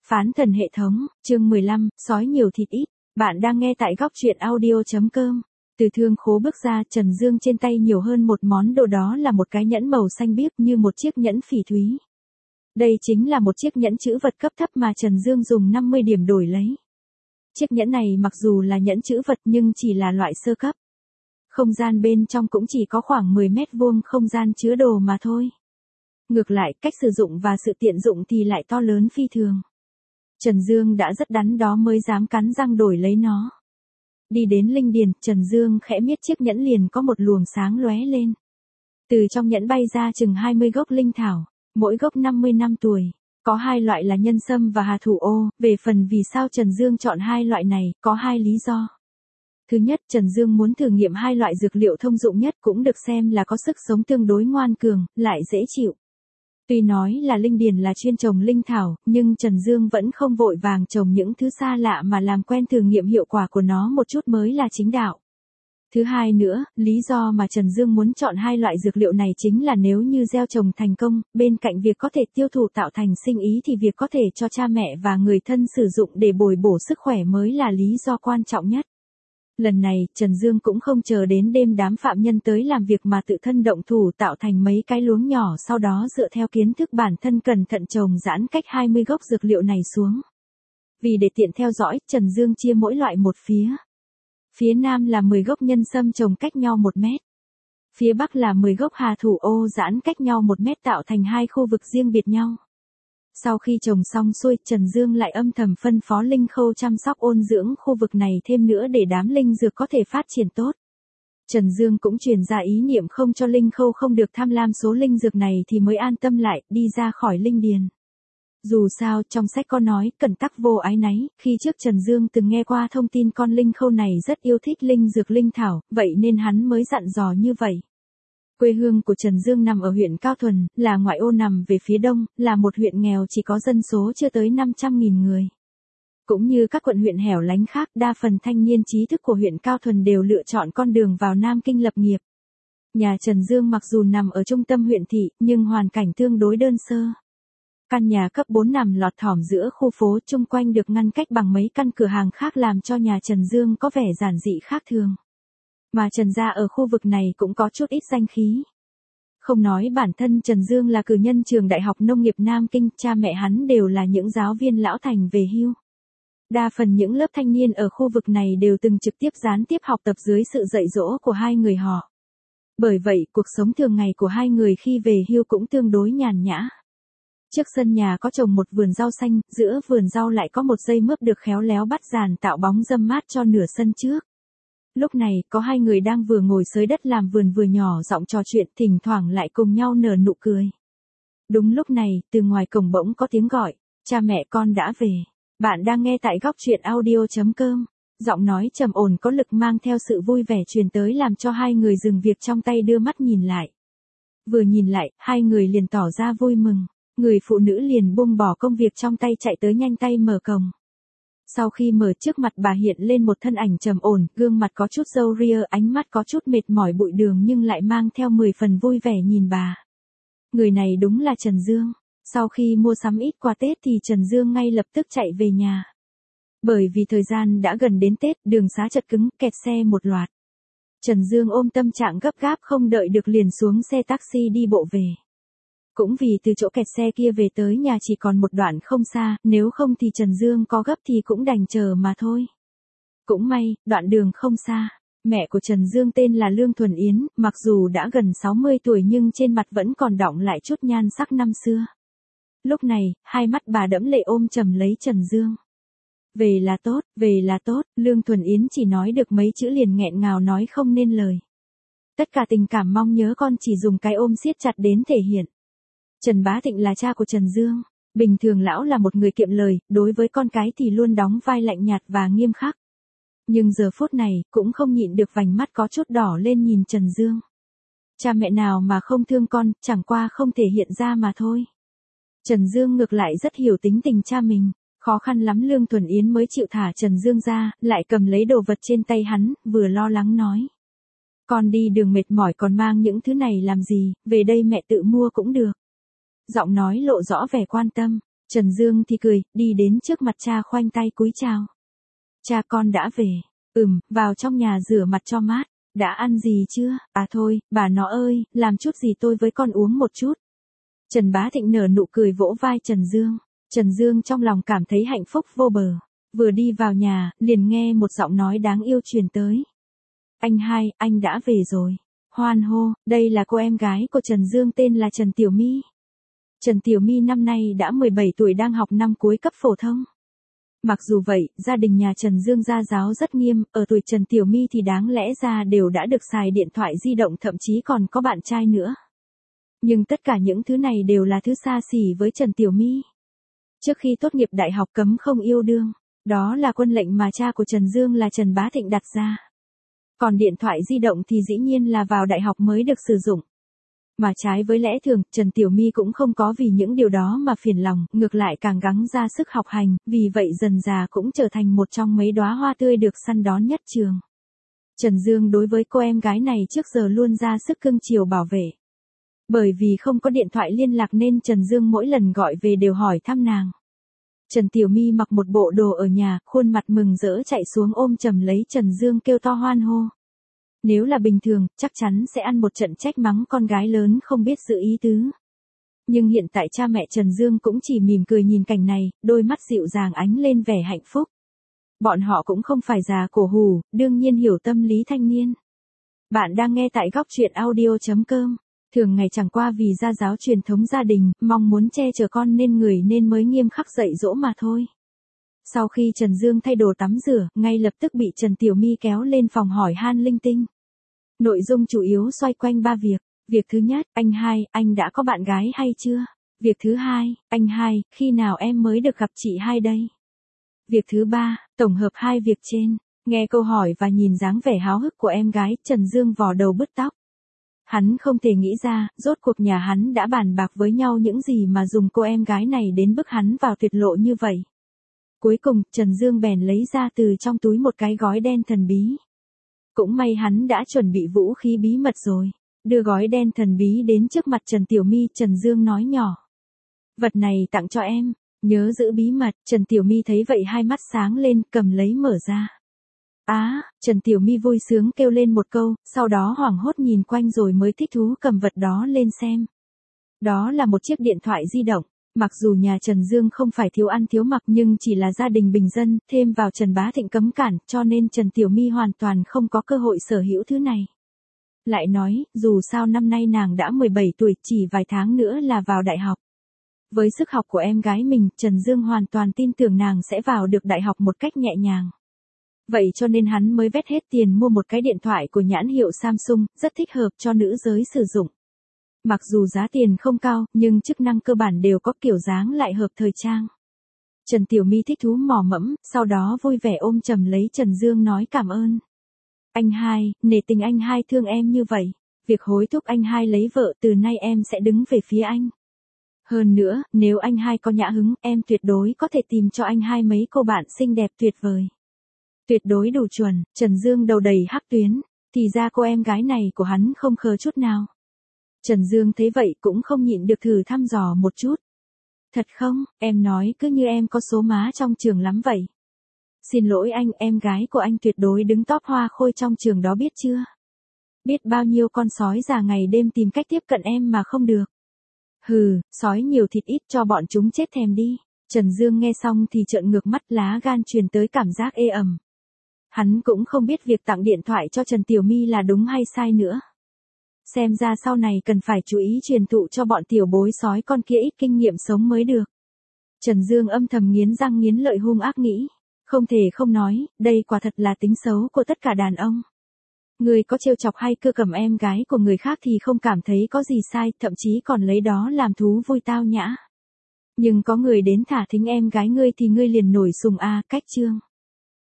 Phán thần hệ thống, chương 15, sói nhiều thịt ít. Bạn đang nghe tại góc truyện audio.com. Từ thương khố bước ra, Trần Dương trên tay nhiều hơn một món đồ, đó là một cái nhẫn màu xanh biếc như một chiếc nhẫn phỉ thúy. Đây chính là một chiếc nhẫn chữ vật cấp thấp mà Trần Dương dùng 50 điểm đổi lấy. Chiếc nhẫn này mặc dù là nhẫn chữ vật nhưng chỉ là loại sơ cấp. Không gian bên trong cũng chỉ có khoảng 10 mét vuông không gian chứa đồ mà thôi. Ngược lại, cách sử dụng và sự tiện dụng thì lại to lớn phi thường. Trần Dương đã rất đắn đó mới dám cắn răng đổi lấy nó. Đi đến linh điền, Trần Dương khẽ miết chiếc nhẫn liền có một luồng sáng lóe lên. Từ trong nhẫn bay ra chừng 20 gốc linh thảo, mỗi gốc 50 năm tuổi. Có hai loại là nhân sâm và hà thủ ô. Về phần vì sao Trần Dương chọn hai loại này, có hai lý do. Thứ nhất, Trần Dương muốn thử nghiệm hai loại dược liệu thông dụng nhất, cũng được xem là có sức sống tương đối ngoan cường, lại dễ chịu. Tuy nói là linh điền là chuyên trồng linh thảo, nhưng Trần Dương vẫn không vội vàng trồng những thứ xa lạ mà làm quen thử nghiệm hiệu quả của nó một chút mới là chính đạo. Thứ hai nữa, lý do mà Trần Dương muốn chọn hai loại dược liệu này chính là nếu như gieo trồng thành công, bên cạnh việc có thể tiêu thụ tạo thành sinh ý thì việc có thể cho cha mẹ và người thân sử dụng để bồi bổ sức khỏe mới là lý do quan trọng nhất. Lần này, Trần Dương cũng không chờ đến đêm đám phạm nhân tới làm việc mà tự thân động thủ tạo thành mấy cái luống nhỏ, sau đó dựa theo kiến thức bản thân cẩn thận trồng giãn cách 20 gốc dược liệu này xuống. Vì để tiện theo dõi, Trần Dương chia mỗi loại một phía. Phía nam là 10 gốc nhân sâm trồng cách nhau 1 mét. Phía bắc là 10 gốc hà thủ ô giãn cách nhau 1 mét tạo thành hai khu vực riêng biệt nhau. Sau khi trồng xong xuôi, Trần Dương lại âm thầm phân phó Linh Khâu chăm sóc ôn dưỡng khu vực này thêm nữa để đám linh dược có thể phát triển tốt. Trần Dương cũng truyền ra ý niệm không cho Linh Khâu không được tham lam số linh dược này thì mới an tâm lại, đi ra khỏi linh điền. Dù sao, trong sách có nói, cẩn tắc vô ái náy, khi trước Trần Dương từng nghe qua thông tin con Linh Khâu này rất yêu thích linh dược linh thảo, vậy nên hắn mới dặn dò như vậy. Quê hương của Trần Dương nằm ở huyện Cao Thuần, là ngoại ô nằm về phía đông, là một huyện nghèo chỉ có dân số chưa tới 500.000 người. Cũng như các quận huyện hẻo lánh khác, đa phần thanh niên trí thức của huyện Cao Thuần đều lựa chọn con đường vào Nam Kinh lập nghiệp. Nhà Trần Dương mặc dù nằm ở trung tâm huyện thị, nhưng hoàn cảnh tương đối đơn sơ. Căn nhà cấp 4 nằm lọt thỏm giữa khu phố, chung quanh được ngăn cách bằng mấy căn cửa hàng khác làm cho nhà Trần Dương có vẻ giản dị khác thường. Mà Trần gia ở khu vực này cũng có chút ít danh khí. Không nói bản thân Trần Dương là cử nhân trường Đại học Nông nghiệp Nam Kinh, cha mẹ hắn đều là những giáo viên lão thành về hưu. Đa phần những lớp thanh niên ở khu vực này đều từng trực tiếp gián tiếp học tập dưới sự dạy dỗ của hai người họ. Bởi vậy, cuộc sống thường ngày của hai người khi về hưu cũng tương đối nhàn nhã. Trước sân nhà có trồng một vườn rau xanh, giữa vườn rau lại có một dây mướp được khéo léo bắt dàn tạo bóng râm mát cho nửa sân trước. Lúc này, có hai người đang vừa ngồi xới đất làm vườn vừa nhỏ giọng trò chuyện, thỉnh thoảng lại cùng nhau nở nụ cười. Đúng lúc này, từ ngoài cổng bỗng có tiếng gọi, cha mẹ con đã về. Bạn đang nghe tại góc truyện audio.com. Giọng nói trầm ổn có lực mang theo sự vui vẻ truyền tới làm cho hai người dừng việc trong tay đưa mắt nhìn lại. Vừa nhìn lại, hai người liền tỏ ra vui mừng. Người phụ nữ liền buông bỏ công việc trong tay chạy tới nhanh tay mở cổng. Sau khi mở, trước mặt bà hiện lên một thân ảnh trầm ổn, gương mặt có chút râu ria, ánh mắt có chút mệt mỏi bụi đường nhưng lại mang theo 10 phần vui vẻ nhìn bà. Người này đúng là Trần Dương. Sau khi mua sắm ít quà Tết thì Trần Dương ngay lập tức chạy về nhà. Bởi vì thời gian đã gần đến Tết, đường xá chật cứng, kẹt xe một loạt. Trần Dương ôm tâm trạng gấp gáp không đợi được liền xuống xe taxi đi bộ về. Cũng vì từ chỗ kẹt xe kia về tới nhà chỉ còn một đoạn không xa, nếu không thì Trần Dương có gấp thì cũng đành chờ mà thôi. Cũng may, đoạn đường không xa. Mẹ của Trần Dương tên là Lương Thuần Yến, mặc dù đã gần 60 tuổi nhưng trên mặt vẫn còn đọng lại chút nhan sắc năm xưa. Lúc này, hai mắt bà đẫm lệ ôm chầm lấy Trần Dương. Về là tốt, Lương Thuần Yến chỉ nói được mấy chữ liền nghẹn ngào nói không nên lời. Tất cả tình cảm mong nhớ con chỉ dùng cái ôm siết chặt đến thể hiện. Trần Bá Thịnh là cha của Trần Dương. Bình thường lão là một người kiệm lời, đối với con cái thì luôn đóng vai lạnh nhạt và nghiêm khắc. Nhưng giờ phút này, cũng không nhịn được vành mắt có chút đỏ lên nhìn Trần Dương. Cha mẹ nào mà không thương con, chẳng qua không thể hiện ra mà thôi. Trần Dương ngược lại rất hiểu tính tình cha mình. Khó khăn lắm Lương Thuần Yến mới chịu thả Trần Dương ra, lại cầm lấy đồ vật trên tay hắn, vừa lo lắng nói. Con đi đường mệt mỏi còn mang những thứ này làm gì, về đây mẹ tự mua cũng được. Giọng nói lộ rõ vẻ quan tâm. Trần Dương thì cười, đi đến trước mặt cha khoanh tay cúi chào. Cha con đã về. Vào trong nhà rửa mặt cho mát. Đã ăn gì chưa? À thôi, bà nó ơi, làm chút gì tôi với con uống một chút. Trần Bá Thịnh nở nụ cười vỗ vai Trần Dương. Trần Dương trong lòng cảm thấy hạnh phúc vô bờ. Vừa đi vào nhà, liền nghe một giọng nói đáng yêu truyền tới. Anh hai, anh đã về rồi. Hoan hô, đây là cô em gái của Trần Dương tên là Trần Tiểu My. Trần Tiểu My năm nay đã 17 tuổi đang học năm cuối cấp phổ thông. Mặc dù vậy, gia đình nhà Trần Dương gia giáo rất nghiêm, ở tuổi Trần Tiểu My thì đáng lẽ ra đều đã được xài điện thoại di động, thậm chí còn có bạn trai nữa. Nhưng tất cả những thứ này đều là thứ xa xỉ với Trần Tiểu My. Trước khi tốt nghiệp đại học cấm không yêu đương, đó là quân lệnh mà cha của Trần Dương là Trần Bá Thịnh đặt ra. Còn điện thoại di động thì dĩ nhiên là vào đại học mới được sử dụng. Mà trái với lẽ thường, Trần Tiểu My cũng không có vì những điều đó mà phiền lòng, ngược lại càng gắng ra sức học hành, vì vậy dần dà cũng trở thành một trong mấy đóa hoa tươi được săn đón nhất trường. Trần Dương đối với cô em gái này trước giờ luôn ra sức cưng chiều bảo vệ. Bởi vì không có điện thoại liên lạc nên Trần Dương mỗi lần gọi về đều hỏi thăm nàng. Trần Tiểu My mặc một bộ đồ ở nhà, khuôn mặt mừng rỡ chạy xuống ôm chầm lấy Trần Dương kêu to hoan hô. Nếu là bình thường, chắc chắn sẽ ăn một trận trách mắng con gái lớn không biết giữ ý tứ. Nhưng hiện tại cha mẹ Trần Dương cũng chỉ mỉm cười nhìn cảnh này, đôi mắt dịu dàng ánh lên vẻ hạnh phúc. Bọn họ cũng không phải già cổ hủ, đương nhiên hiểu tâm lý thanh niên. Bạn đang nghe tại góc truyện audio.com. Thường ngày chẳng qua vì gia giáo truyền thống gia đình, mong muốn che chở con nên mới nghiêm khắc dạy dỗ mà thôi. Sau khi Trần Dương thay đồ tắm rửa, ngay lập tức bị Trần Tiểu My kéo lên phòng hỏi han linh tinh. Nội dung chủ yếu xoay quanh 3 việc. Việc thứ nhất, anh hai, anh đã có bạn gái hay chưa? Việc thứ hai, anh hai, khi nào em mới được gặp chị hai đây? Việc thứ ba, tổng hợp hai việc trên. Nghe câu hỏi và nhìn dáng vẻ háo hức của em gái, Trần Dương vò đầu bứt tóc. Hắn không thể nghĩ ra, rốt cuộc nhà hắn đã bàn bạc với nhau những gì mà dùng cô em gái này đến bức hắn vào tuyệt lộ như vậy. Cuối cùng, Trần Dương bèn lấy ra từ trong túi một cái gói đen thần bí. Cũng may hắn đã chuẩn bị vũ khí bí mật rồi. Đưa gói đen thần bí đến trước mặt Trần Tiểu My, Trần Dương nói nhỏ. Vật này tặng cho em, nhớ giữ bí mật. Trần Tiểu My thấy vậy hai mắt sáng lên, cầm lấy mở ra. Trần Tiểu My vui sướng kêu lên một câu, sau đó hoảng hốt nhìn quanh rồi mới thích thú cầm vật đó lên xem. Đó là một chiếc điện thoại di động. Mặc dù nhà Trần Dương không phải thiếu ăn thiếu mặc nhưng chỉ là gia đình bình dân, thêm vào Trần Bá Thịnh cấm cản, cho nên Trần Tiểu My hoàn toàn không có cơ hội sở hữu thứ này. Lại nói, dù sao năm nay nàng đã 17 tuổi, chỉ vài tháng nữa là vào đại học. Với sức học của em gái mình, Trần Dương hoàn toàn tin tưởng nàng sẽ vào được đại học một cách nhẹ nhàng. Vậy cho nên hắn mới vét hết tiền mua một cái điện thoại của nhãn hiệu Samsung, rất thích hợp cho nữ giới sử dụng. Mặc dù giá tiền không cao, nhưng chức năng cơ bản đều có, kiểu dáng lại hợp thời trang. Trần Tiểu My thích thú mò mẫm, sau đó vui vẻ ôm chầm lấy Trần Dương nói cảm ơn. Anh hai, nể tình anh hai thương em như vậy. Việc hối thúc anh hai lấy vợ, từ nay em sẽ đứng về phía anh. Hơn nữa, nếu anh hai có nhã hứng, em tuyệt đối có thể tìm cho anh hai mấy cô bạn xinh đẹp tuyệt vời. Tuyệt đối đủ chuẩn. Trần Dương đầu đầy hắc tuyến. Thì ra cô em gái này của hắn không khờ chút nào. Trần Dương thấy vậy cũng không nhịn được thử thăm dò một chút. Thật không, em nói cứ như em có số má trong trường lắm vậy. Xin lỗi anh, em gái của anh tuyệt đối đứng top hoa khôi trong trường đó biết chưa? Biết bao nhiêu con sói già ngày đêm tìm cách tiếp cận em mà không được. Hừ, sói nhiều thịt ít cho bọn chúng chết thèm đi. Trần Dương nghe xong thì trợn ngược mắt, lá gan truyền tới cảm giác ê ẩm. Hắn cũng không biết việc tặng điện thoại cho Trần Tiểu My là đúng hay sai nữa. Xem ra sau này cần phải chú ý truyền thụ cho bọn tiểu bối sói con kia ít kinh nghiệm sống mới được. Trần Dương âm thầm nghiến răng nghiến lợi hung ác nghĩ. Không thể không nói, đây quả thật là tính xấu của tất cả đàn ông. Người có trêu chọc hay cưa cầm em gái của người khác thì không cảm thấy có gì sai, thậm chí còn lấy đó làm thú vui tao nhã. Nhưng có người đến thả thính em gái ngươi thì ngươi liền nổi sùng a, cách chương.